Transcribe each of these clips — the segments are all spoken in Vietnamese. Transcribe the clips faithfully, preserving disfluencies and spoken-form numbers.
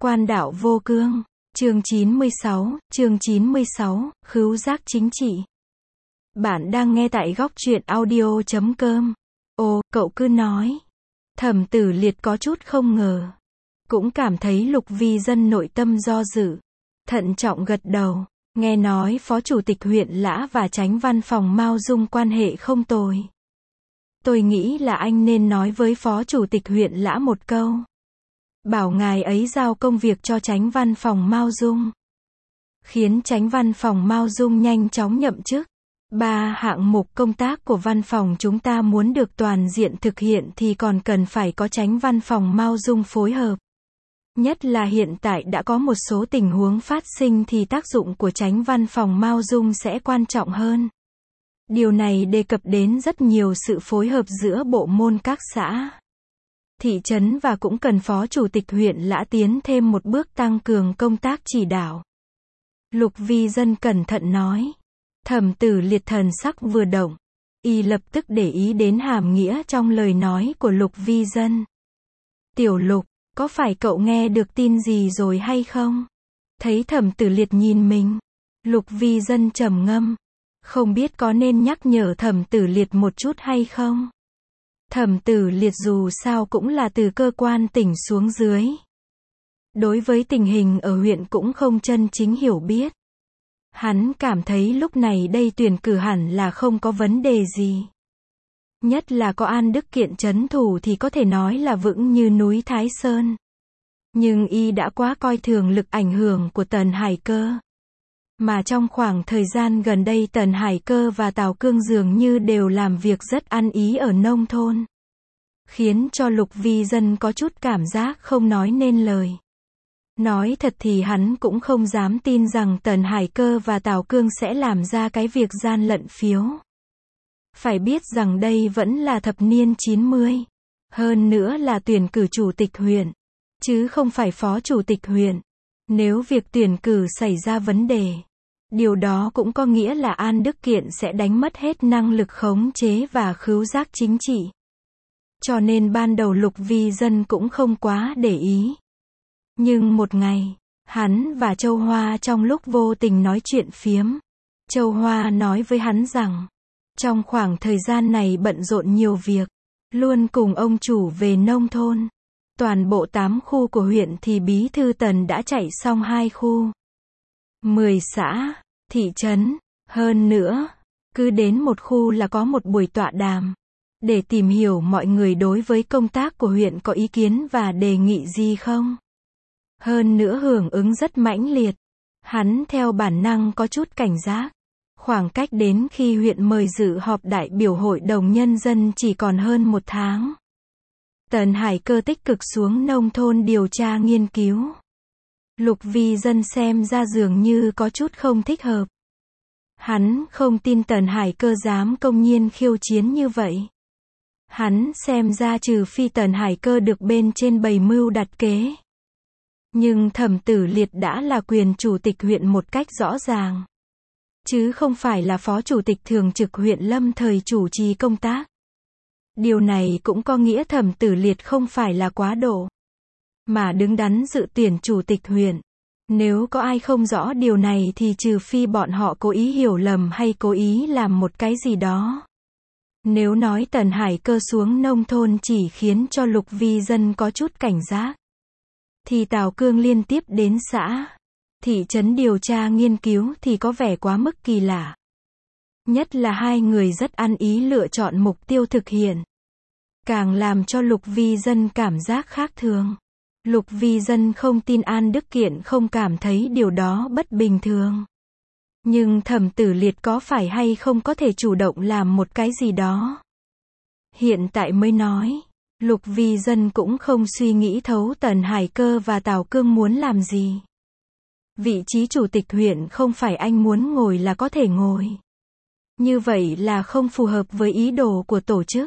Quan đạo vô cương. Chương chín mươi sáu, chương chín mươi sáu, khứu giác chính trị. Bạn đang nghe tại góc truyện audio chấm com. Ồ, cậu cứ nói. Thẩm Tử Liệt có chút không ngờ. Cũng cảm thấy Lục Vi Dân nội tâm do dự. Thận trọng gật đầu. Nghe nói Phó Chủ tịch huyện Lã và Chánh Văn phòng Mao Dung quan hệ không tồi. Tôi nghĩ là anh nên nói với Phó Chủ tịch huyện Lã một câu. Bảo ngài ấy giao công việc cho Chánh Văn phòng Mao Dung. Khiến Chánh Văn phòng Mao Dung nhanh chóng nhậm chức. Ba hạng mục công tác của văn phòng chúng ta muốn được toàn diện thực hiện thì còn cần phải có Chánh Văn phòng Mao Dung phối hợp. Nhất là hiện tại đã có một số tình huống phát sinh thì tác dụng của Chánh Văn phòng Mao Dung sẽ quan trọng hơn. Điều này đề cập đến rất nhiều sự phối hợp giữa bộ môn các xã, thị trấn và cũng cần Phó Chủ tịch huyện Lã tiến thêm một bước tăng cường công tác chỉ đạo. Lục Vi Dân cẩn thận nói. Thẩm Tử Liệt thần sắc vừa động. Y lập tức để ý đến hàm nghĩa trong lời nói của Lục Vi Dân. Tiểu Lục, có phải cậu nghe được tin gì rồi hay không? Thấy Thẩm Tử Liệt nhìn mình. Lục Vi Dân trầm ngâm. Không biết có nên nhắc nhở Thẩm Tử Liệt một chút hay không? Thẩm Tử Liệt dù sao cũng là từ cơ quan tỉnh xuống dưới. Đối với tình hình ở huyện cũng không chân chính hiểu biết. Hắn cảm thấy lúc này đây tuyển cử hẳn là không có vấn đề gì. Nhất là có An Đức Kiện trấn thủ thì có thể nói là vững như núi Thái Sơn. Nhưng y đã quá coi thường lực ảnh hưởng của Tần Hải Cơ. Mà trong khoảng thời gian gần đây Tần Hải Cơ và Tào Cương dường như đều làm việc rất ăn ý ở nông thôn. Khiến cho Lục Vi Dân có chút cảm giác không nói nên lời. Nói thật thì hắn cũng không dám tin rằng Tần Hải Cơ và Tào Cương sẽ làm ra cái việc gian lận phiếu. Phải biết rằng đây vẫn là thập niên chín mươi. Hơn nữa là tuyển cử chủ tịch huyện. Chứ không phải phó chủ tịch huyện. Nếu việc tuyển cử xảy ra vấn đề. Điều đó cũng có nghĩa là An Đức Kiện sẽ đánh mất hết năng lực khống chế và khứu giác chính trị. Cho nên ban đầu Lục Vi Dân cũng không quá để ý. Nhưng một ngày, hắn và Châu Hoa trong lúc vô tình nói chuyện phiếm. Châu Hoa nói với hắn rằng, trong khoảng thời gian này bận rộn nhiều việc, luôn cùng ông chủ về nông thôn. Toàn bộ tám khu của huyện thì bí thư Tần đã chạy xong hai khu. mười xã, thị trấn, hơn nữa, cứ đến một khu là có một buổi tọa đàm. Để tìm hiểu mọi người đối với công tác của huyện có ý kiến và đề nghị gì không. Hơn nữa hưởng ứng rất mãnh liệt. Hắn theo bản năng có chút cảnh giác. Khoảng cách đến khi huyện mời dự họp đại biểu hội đồng nhân dân chỉ còn hơn một tháng. Tần Hải Cơ tích cực xuống nông thôn điều tra nghiên cứu. Lục Vi Dân xem ra dường như có chút không thích hợp. Hắn không tin Tần Hải Cơ dám công nhiên khiêu chiến như vậy. Hắn xem ra trừ phi Tần Hải Cơ được bên trên bày mưu đặt kế. Nhưng Thẩm Tử Liệt đã là quyền chủ tịch huyện một cách rõ ràng. Chứ không phải là phó chủ tịch thường trực huyện lâm thời chủ trì công tác. Điều này cũng có nghĩa Thẩm Tử Liệt không phải là quá độ. Mà đứng đắn dự tuyển chủ tịch huyện. Nếu có ai không rõ điều này thì trừ phi bọn họ cố ý hiểu lầm hay cố ý làm một cái gì đó. Nếu nói Tần Hải Cơ xuống nông thôn chỉ khiến cho Lục Vi Dân có chút cảnh giác. Thì Tào Cương liên tiếp đến xã, thị trấn điều tra nghiên cứu thì có vẻ quá mức kỳ lạ. Nhất là hai người rất ăn ý lựa chọn mục tiêu thực hiện. Càng làm cho Lục Vi Dân cảm giác khác thường. Lục Vi Dân không tin An Đức Kiện không cảm thấy điều đó bất bình thường. Nhưng Thẩm Tử Liệt có phải hay không có thể chủ động làm một cái gì đó. Hiện tại mới nói. Lục Vi Dân cũng không suy nghĩ thấu Tần Hải Cơ và Tào Cương muốn làm gì. Vị trí chủ tịch huyện không phải anh muốn ngồi là có thể ngồi. Như vậy là không phù hợp với ý đồ của tổ chức.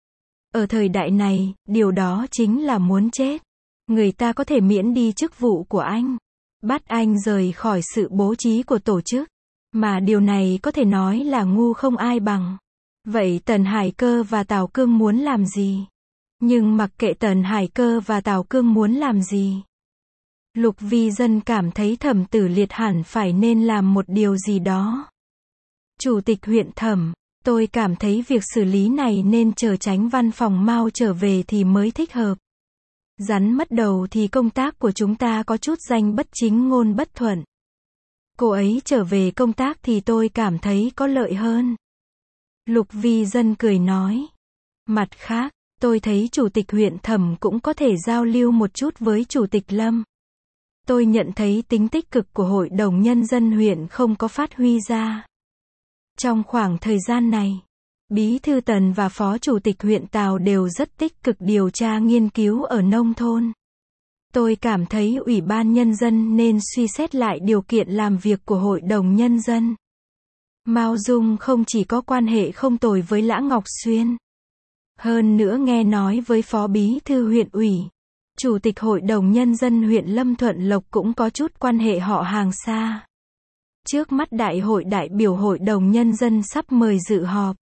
Ở thời đại này, điều đó chính là muốn chết. Người ta có thể miễn đi chức vụ của anh. Bắt anh rời khỏi sự bố trí của tổ chức. Mà điều này có thể nói là ngu không ai bằng. Vậy Tần Hải Cơ và Tào Cương muốn làm gì? Nhưng mặc kệ Tần Hải Cơ và Tào Cương muốn làm gì, Lục Vi Dân cảm thấy Thẩm Tử Liệt hẳn phải nên làm một điều gì đó. Chủ tịch huyện Thẩm, tôi cảm thấy việc xử lý này nên chờ Chánh văn phòng Mao trở về thì mới thích hợp. Rắn mất đầu thì công tác của chúng ta có chút danh bất chính ngôn bất thuận. Cô ấy trở về công tác thì tôi cảm thấy có lợi hơn. Lục Vi Dân cười nói. Mặt khác, tôi thấy Chủ tịch huyện Thẩm cũng có thể giao lưu một chút với Chủ tịch Lâm. Tôi nhận thấy tính tích cực của Hội đồng Nhân dân huyện không có phát huy ra. Trong khoảng thời gian này, Bí thư Tần và Phó Chủ tịch huyện Tào đều rất tích cực điều tra nghiên cứu ở nông thôn. Tôi cảm thấy Ủy ban Nhân dân nên suy xét lại điều kiện làm việc của Hội đồng Nhân dân. Mao Dung không chỉ có quan hệ không tồi với Lã Ngọc Xuyên. Hơn nữa nghe nói với Phó Bí thư huyện ủy, Chủ tịch Hội đồng Nhân dân huyện Lâm Thuận Lộc cũng có chút quan hệ họ hàng xa. Trước mắt Đại hội đại biểu Hội đồng Nhân dân sắp mời dự họp.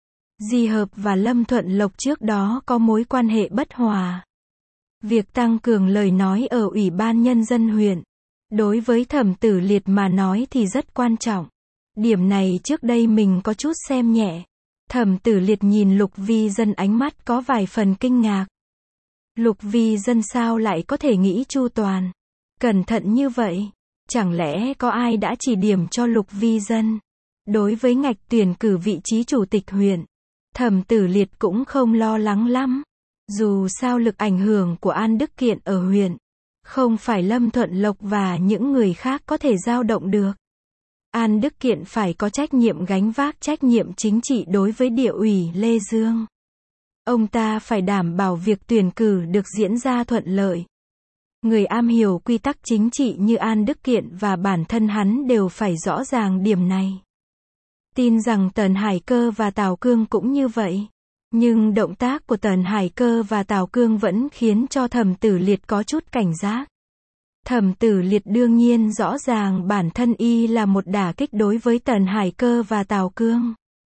Di Hợp và Lâm Thuận Lộc trước đó có mối quan hệ bất hòa. Việc tăng cường lời nói ở Ủy ban Nhân dân huyện, đối với Thẩm Tử Liệt mà nói thì rất quan trọng. Điểm này trước đây mình có chút xem nhẹ. Thẩm Tử Liệt nhìn Lục Vi Dân ánh mắt có vài phần kinh ngạc. Lục Vi Dân sao lại có thể nghĩ chu toàn, cẩn thận như vậy? Chẳng lẽ có ai đã chỉ điểm cho Lục Vi Dân? Đối với ngạch tuyển cử vị trí chủ tịch huyện, Thẩm Tử Liệt cũng không lo lắng lắm. Dù sao lực ảnh hưởng của An Đức Kiện ở huyện, không phải Lâm Thuận Lộc và những người khác có thể dao động được. An Đức Kiện phải có trách nhiệm gánh vác trách nhiệm chính trị đối với địa ủy Lê Dương. Ông ta phải đảm bảo việc tuyển cử được diễn ra thuận lợi. Người am hiểu quy tắc chính trị như An Đức Kiện và bản thân hắn đều phải rõ ràng điểm này. Tin rằng Tần Hải Cơ và Tào Cương cũng như vậy. Nhưng động tác của Tần Hải Cơ và Tào Cương vẫn khiến cho Thẩm Tử Liệt có chút cảnh giác. Thẩm Tử Liệt đương nhiên rõ ràng bản thân y là một đả kích đối với Tần Hải Cơ và Tào Cương.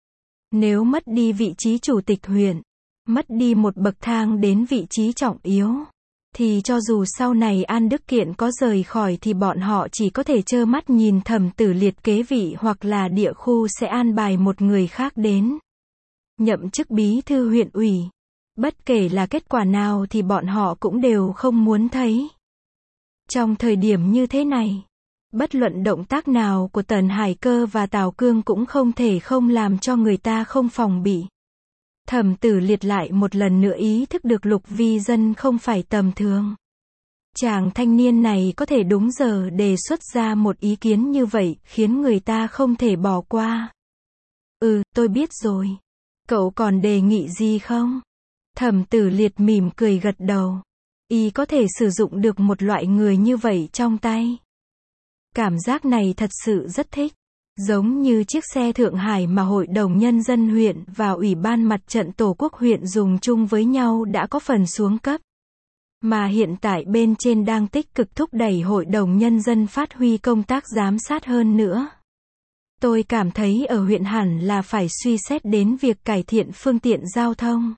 Nếu mất đi vị trí chủ tịch huyện, mất đi một bậc thang đến vị trí trọng yếu, thì cho dù sau này An Đức Kiện có rời khỏi thì bọn họ chỉ có thể trơ mắt nhìn Thẩm Tử Liệt kế vị hoặc là địa khu sẽ an bài một người khác đến nhậm chức bí thư huyện ủy. Bất kể là kết quả nào thì bọn họ cũng đều không muốn thấy. Trong thời điểm như thế này, bất luận động tác nào của Tần Hải Cơ và Tào Cương cũng không thể không làm cho người ta không phòng bị. Thẩm Tử Liệt lại một lần nữa ý thức được Lục Vi Dân không phải tầm thường. Chàng thanh niên này có thể đúng giờ đề xuất ra một ý kiến như vậy, khiến người ta không thể bỏ qua. Ừ, tôi biết rồi. Cậu còn đề nghị gì không? Thẩm Tử Liệt mỉm cười gật đầu. Y có thể sử dụng được một loại người như vậy trong tay. Cảm giác này thật sự rất thích. Giống như chiếc xe Thượng Hải mà Hội đồng Nhân dân huyện và Ủy ban Mặt trận Tổ quốc huyện dùng chung với nhau đã có phần xuống cấp. Mà hiện tại bên trên đang tích cực thúc đẩy Hội đồng Nhân dân phát huy công tác giám sát hơn nữa. Tôi cảm thấy ở huyện hẳn là phải suy xét đến việc cải thiện phương tiện giao thông.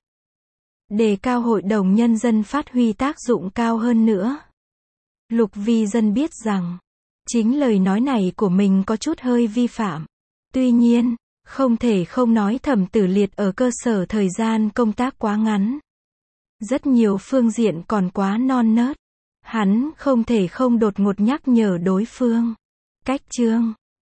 Đề cao Hội đồng Nhân dân phát huy tác dụng cao hơn nữa. Lục Vi Dân biết rằng, chính lời nói này của mình có chút hơi vi phạm. Tuy nhiên, không thể không nói Thẩm Tử Liệt ở cơ sở thời gian công tác quá ngắn. Rất nhiều phương diện còn quá non nớt. Hắn không thể không đột ngột nhắc nhở đối phương. Cách chương